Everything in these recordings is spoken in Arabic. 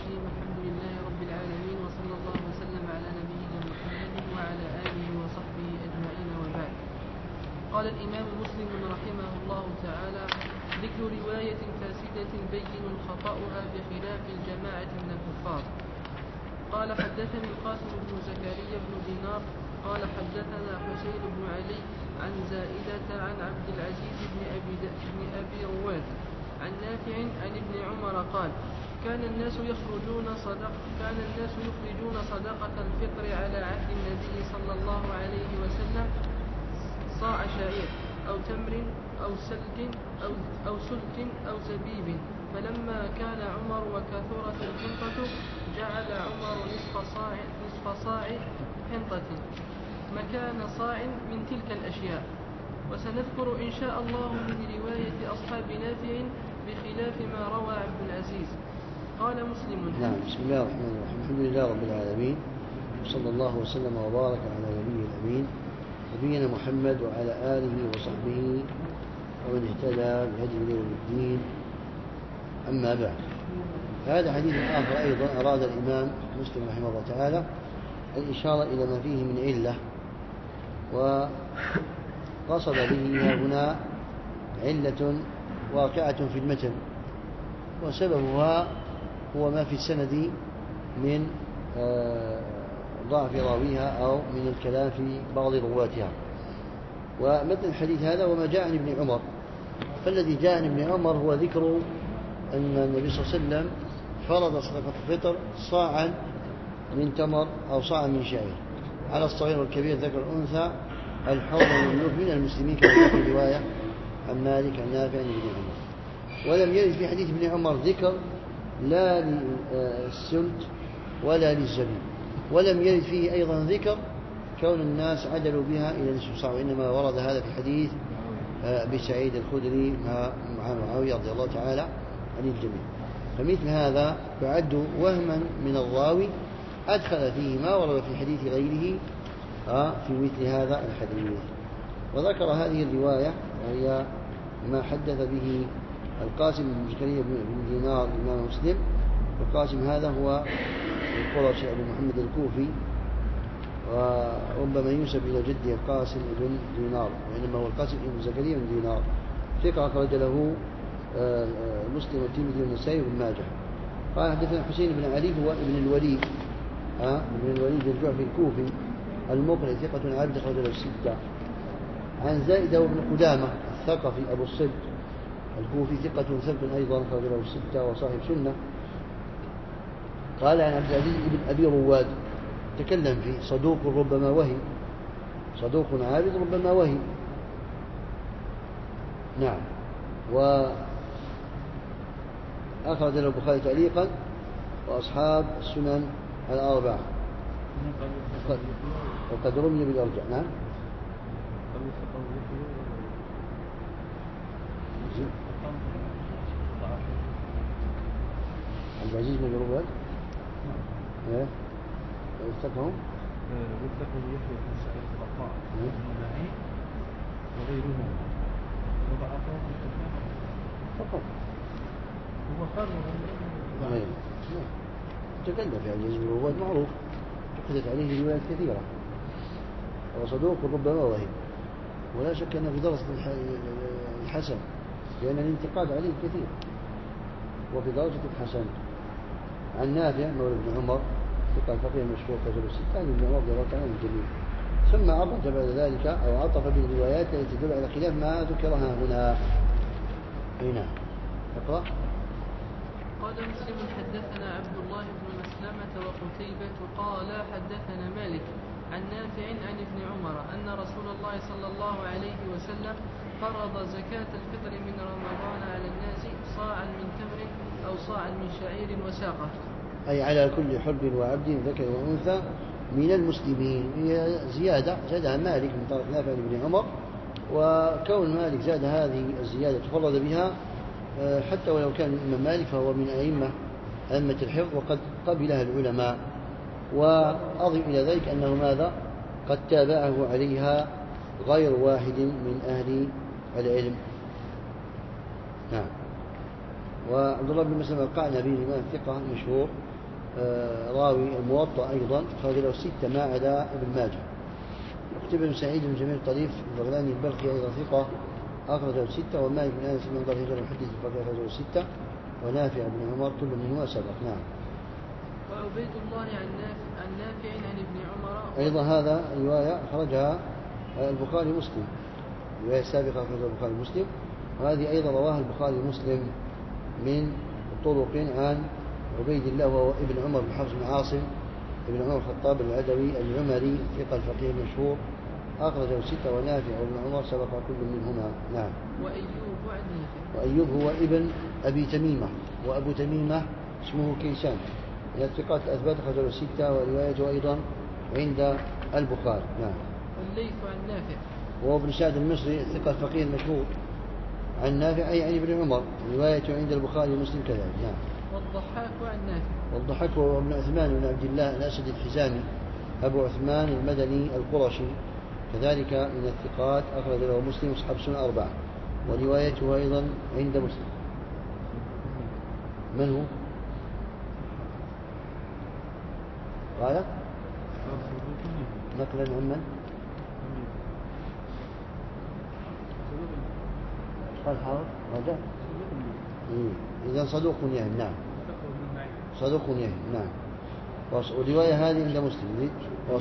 الرحيم. الحمد لله رب العالمين، وصلى الله وسلم على نبينا محمد وعلى آله وصحبه أجمعين، وبعد. قال الإمام مسلم رحمه الله تعالى: ذكر رواية فاسدة بين خطأها بخلاف الجماعة من الكفار. قال: حدثني القاسم بن زكريا بن دينار قال: حدثنا حسين بن علي عن زائدة عن عبد العزيز بن أبي رواد عن نافع عن ابن عمر قال: كان الناس يخرجون صدقة الفطر على عهد النبي صلى الله عليه وسلم صاع شعير أو تمر أو سلت أو زبيب، فلما كان عمر وكثرت الحنطة جعل عمر نصف صاع حنطة مكان صاع من تلك الأشياء. وسنذكر إن شاء الله من رواية أصحاب نافع بخلاف ما روى عبد العزيز. قال مسلم: نعم. بسم الله الرحمن الرحيم. الحمد لله رب العالمين، وصلى الله وسلم وبارك على نبيه الأمين نبينا محمد وعلى آله وصحبه ومن اهتدى بهديه يوم الدين. أما بعد، هذا حديث آخر أيضا أراد الإمام مسلم رحمه الله تعالى الإشارة إلى ما فيه من علة، وقصد به هنا علة واقعة في المتن، وسببها هو ما في السند من ضعف راويها أو من الكلام في بعض رواتها. ومثل الحديث هذا وما جاء عن ابن عمر، فالذي جاء عن ابن عمر هو ذكر أن النبي صلى الله عليه وسلم فرض صدقة الفطر صاعا من تمر أو صاعا من شعير على الصغير والكبير ذكر الأنثى الحر والمملوك من المسلمين، كما في رواية عن مالك عن نافع عن ابن عمر. ولم يرد في حديث ابن عمر ذكر لا للسلت ولا للزبيب، ولم يرد فيه أيضا ذكر كون الناس عدلوا بها إلى نصف صاع، وإنما ورد هذا في حديث أبي سعيد الخدري مع معاوية رضي الله تعالى عن الجميع. فمثل هذا يعد وهما من الراوي أدخل فيه ما ورد في حديث غيره في مثل هذا الحديث. وذكر هذه الرواية وهي ما حدث به القاسم بن زكريا بن دينار الإمام مسلم. القاسم هذا هو القرشي أبو محمد الكوفي، وربما ينسب إلى جده القاسم بن دينار، وإنما هو القاسم بن زكريا بن دينار. ثقة أخرج له مسلم والترمذي والنسائي وابن ماجه. قال: حدثنا حسين بن علي هو ابن الوليد ابن الوليد الجعفي الكوفي المقرئ ثقة عابد أخرج له الستة. عن زائدة وابن قدامة الثقفي أبو الصلت الكوفي ثقة ثبت أيضا أخرج له الستة وصاحب سنة. قال: عن عبد العزيز بن أبي رواد تكلم فيه صدوق ربما وهم، صدوق عابد ربما وهم. نعم. وأخرج له البخاري تعليقا وأصحاب السنن الأربعة، وقد رمي بالأرجع. نعم. عبد العزيز بن رواد وثقهم يحيى بن سعيد الرقاع والمناعي وغيرهم وضعفهم فقط. هو خارج تكلم في عبد العزيز بن رواد معروف، أخذت عليه روايات كثيرة، وصدوق ربما وهم، ولا شك أنه في درجة الحسن، لأن الانتقاد عليه كثير، وفي درجة الحسن. عن نافع مولى بن عمر ثقة فقيه مشهور كتب الستة عن ابن عمر رضي الله تعالى عنه الجميع. ثم عرج بعد ذلك أو عطف بالروايات التي تدل على خلاف ما ذكرها هنا. هنا اقرأ. قال مسلم: حدثنا عبد الله بن مسلمة وقتيبة قال: حدثنا مالك عن نافع عن ابن عمر أن رسول الله صلى الله عليه وسلم فرض زكاة الفطر من رمضان على الناس صاعا من تمر أو صاعا من شعير وساقه، أي على كل حر وعبد ذكر وأنثى من المسلمين. هي زيادة زادها مالك من طريق نافع بن عمر، وكون مالك زاد هذه الزيادة تفرد بها حتى ولو كان الإمام مالك فهو من أئمة الحفظ، وقد قبلها العلماء. وأضف إلى ذلك أنه ماذا؟ قد تابعه عليها غير واحد من أهل العلم. نعم. وعبد الله بن مسلم القعنبي الإمام ثقة مشهور راوي الموطأ أيضا أخرج له 6 ما عدا ابن ماجه. يكتب ابن سعيد بن جميل الطريف البغلاني البلخي أيضا ثقة أخرج له 6، ومالك بن أنس بن ضريح المحدث الفقيه أخرج له 6، ونافع بن عمر كل منهما سبق. نعم. وعبيد الله عن نافع عن ابن عمر أيضا هذا رواية أخرجها البخاري مسلم، الرواية السابقة أخرجها البخاري مسلم، وهذه أيضا رواها البخاري مسلم من طرق عن عبيد الله وهو ابن عمر بن حفص بن عاصم ابن عمر الخطاب العدوي العمري ثقة الفقيه المشهور أخرجه 6، ونافع وابن عمر سبق كل منهما. نعم. وأيوب عن نافع. وأيوب هو ابن أبي تميمة، وأبو تميمة اسمه كيسان من الثقات الأثبات أخرجه 6، وروايته أيضا عند البخاري. نعم. والليث عن نافع. وهو ابن سعد المصري الثقة الفقيه المشهور عن نافع أي عن ابن عمر، روايته عند البخاري ومسلم كذلك. نعم. والضحاك عن نافع. والضحاك هو ابن عثمان بن عبد الله الأسد الحزامي أبو عثمان المدني القرشي كذلك من الثقات أخرج له مسلم أصحاب السنن 4، وروايته أيضا عند مسلم. من هو؟ قال نقلا عن من؟ قال حاضر رجع. إذا صدوق يهم. نعم. صدوق يهم. نعم. ورواية هذه عند مسلم.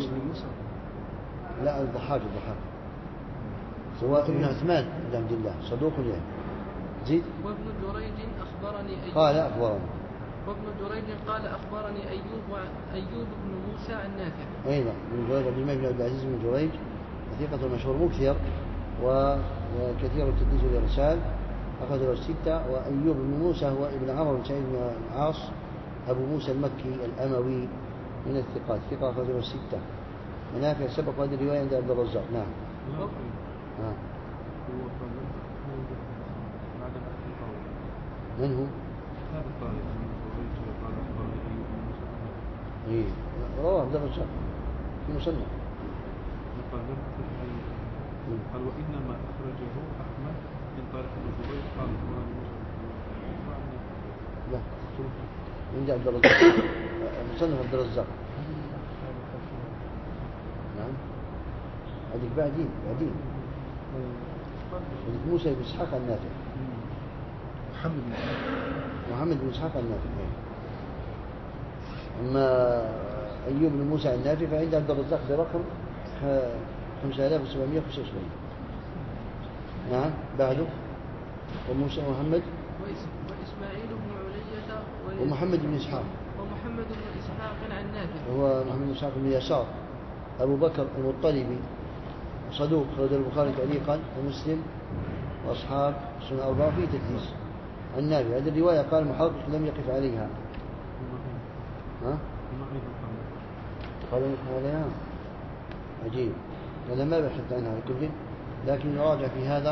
لا الضحاك هو ابن عثمان بن عبد الله صدوق يهم. زيد. وابن جريج أخبرني أيوب. قال أخبرني. وابن جريج قال أخبرني أيوب بن موسى عن نافع. أيضا من جريج عبد الملك بن عبد العزيز بن جريج ثقة مشهور مكثر وكثير التدليس والإرسال أخرج له 6، وأيوب بن موسى هو ابن عمرو بن سعيد بن العاص أبو موسى المكي الأموي من الثقات ثقة أخرج له 6، ونافع سبق هذه الرواية عند عبد الرزاق. نعم. من هو؟ رواه عبد الرزاق في مصنف. قال وإنما أخرجه أحمد من طريق الزبير قال لا عند عبد الرزاق مصنف عبد الرزاق. نعم. هذيك بعدين هذيك موسى بن إسحاق النافع. محمد بن إسحاق النافع. أما أيوب بن موسى النافع فعند عبد الرزاق برقم 5775. نعم. بعده وموسى محمد وإسماعيل بن علية ومحمد بن إسحاق عن نافع. هو محمد بن إسحاق بن يسار أبو بكر المطلبي صدوق أخرج البخاري تعليقا ومسلم وأصحاب السنن 4 في تدليس. عن نافع هذه الرواية قال المحقق لم يقف عليها. قال يقف عليها عجيب، أنا ما بحث عنها على كل، لكن يراجع في هذا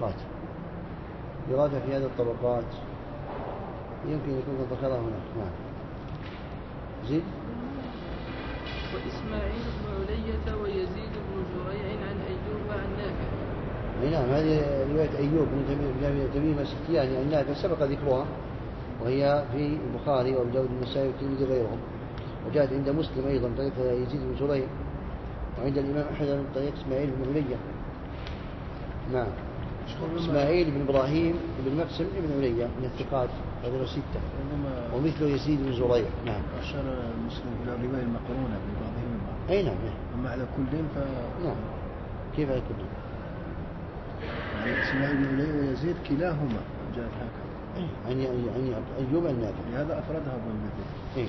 الطبقات يمكن يكون ذكرها هناك. نعم. زيد. وإسماعيل بن علية ويزيد بن زريع عن أيوب عن نافع. نعم. هذه رواية أيوب بن تميم السختياني عن نافع سبق ذكرها، وهي في البخاري وابو داود والنسائي والترمذي وغيرهم، وجاءت عند مسلم أيضا طريق يزيد بن زريع، وعند الإمام أحمد من طريق إسماعيل بن علية. نعم. إسماعيل بن إبراهيم بن مقسم بن علية من الثقات هذول 6، ومثله يزيد بن زريع. نعم. أشار المسلم إلى رواية المقرونة ببعضهم البعض. أي نعم. أما على كل نعم. كيف على كل؟ يعني إسماعيل بن علية ويزيد كلاهما جاءت هكذا. يعني أيوب النافع. لهذا أفردها ابن المدين.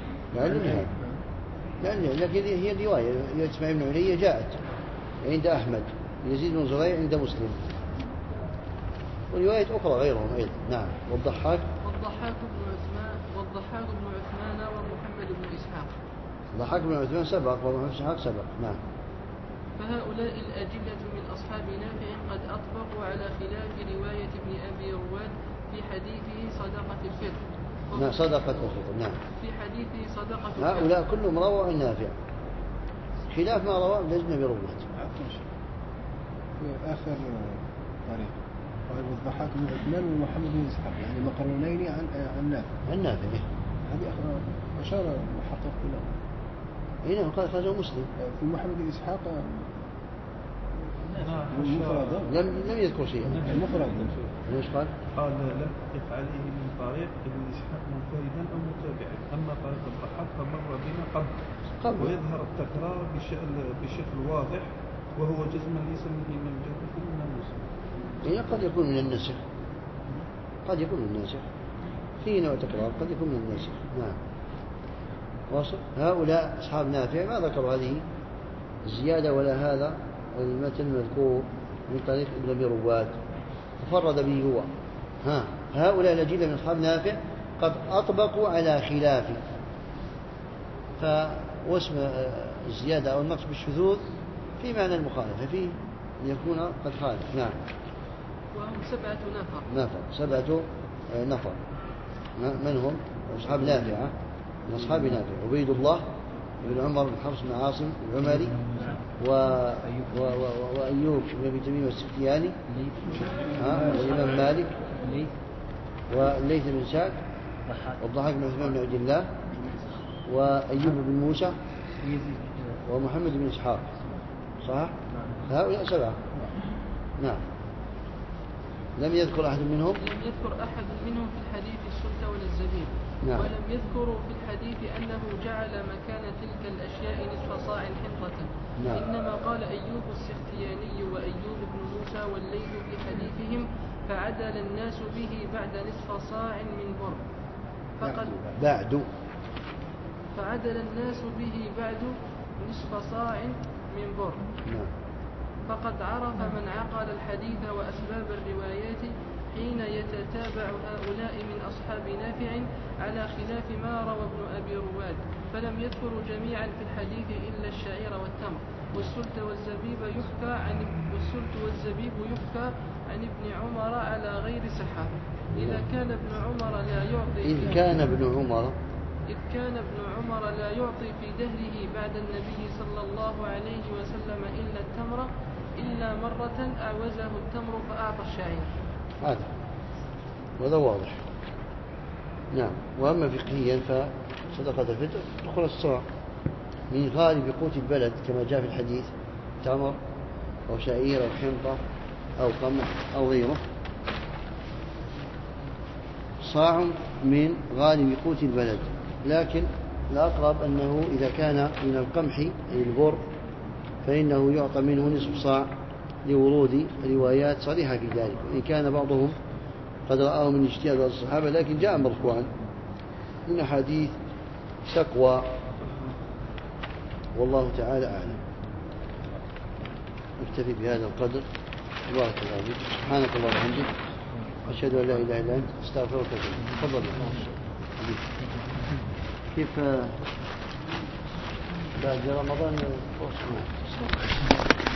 لكن هي الرواية إسماعيل بن علية جاءت عند أحمد، يزيد بن زريع عند مسلم، ورواية أخرى غيرهم أيضا. نعم. والضحاك بن عثمان ومحمد بن إسحاق. الضحاك بن عثمان سبق ومحمد بن إسحاق سبق. نعم. فهؤلاء الأجلة من أصحاب نافع قد أطبقوا على خلاف رواية ابن أبي رواد في حديثه صدقة الفطر. نعم. صدقة الفطر. نعم. في حديثه صدقة الفطر. هؤلاء كلهم رووا عن نافع خلاف ما رواه ابن أبي رواد. في آخر طريق قال والضحاك بن عثمان ومحمد بن إسحاق يعني مقرونين عن نافع. عن نافع. هذه أشار المحقق إلى هنا قال خرجه مسلم في محمد بن إسحاق نعم المفرد لم يذكر شيئا. المفرد ليش قال؟ قال لا يقف عليه من طريق ابن إسحاق منفردا أو متابعا، أما طريق الضحاك فمر بنا قبل ويظهر التكرار بشكل واضح، وهو جزما ليس من الإمام الجوهري من المسلم. هنا قد يكون من النسخ، قد يكون من الناسخ، في نوع تكرار قد يكون من الناسخ. نعم. واصل. هؤلاء أصحاب نافع ما ذكروا هذه الزيادة ولا هذا المتن المذكور من طريق ابن أبي رواد، تفرد به هو. هؤلاء الذين من أصحاب نافع قد أطبقوا على خلافه، واسم الزيادة أو النقص بالشذوذ في معنى المخالفة، فيه أن يكون قد خالف. نعم. وهم 7 نفر. 7 نفر. من هم؟ أصحاب نافع، من أصحاب نافع عبيد الله بن عمر بن حفص بن عاصم العمري وأيوب بن أبي تميم السختياني والإمام مالك والليث بن سعد والضحاك بن عثمان بن عبد الله وأيوب بن موسى ومحمد بن إسحاق. صح؟ هؤلاء 7. نعم. لم يذكر أحد منهم في الحديث السلطة ولا الزبيب. نعم. ولم يذكروا في الحديث أنه جعل مكان تلك الأشياء نصف صاع حنطة. نعم. إنما قال أيوب السختياني وأيوب بن موسى والليث في حديثهم فعدل الناس به بعد نصف صاع من بر. فعدل الناس به بعد نصف صاع من بر. نعم. فقد عرف من عقل الحديث وأسباب الروايات حين يتتابع هؤلاء من أصحاب نافع على خلاف ما روى ابن أبي رواد، فلم يذكروا جميعا في الحديث إلا الشعير والتمر والسلت والزبيب يحكى عن ابن عمر على غير صحة. إذ كان ابن عمر لا يعطي في دهره بعد النبي صلى الله عليه وسلم إلا التمر، إلا مرة أعوزه التمر فأعطى الشعير. هذا واضح. نعم. وأما فقهيا فصدقة الفطر تدخل الصاع من غالب قوت البلد كما جاء في الحديث، تمر أو شعير أو حنطة أو قمح أو غيره، صاع من غالب قوت البلد. لكن الأقرب أنه إذا كان من القمح أي البر فإنه يعطى منه نصف صاع لورود روايات صريحة في ذلك، وإن كان بعضهم قد رآه من اجتهاد الصحابة، لكن جاء مرفوعا من أحاديث شكوى، والله تعالى أعلم. نكتفي بهذا القدر. بارك الله فيك. سبحانك اللهم وبحمدك، أشهد أن لا إله إلا أنت، أستغفرك وأتوب إليك. تفضل. كيف بعد رمضان؟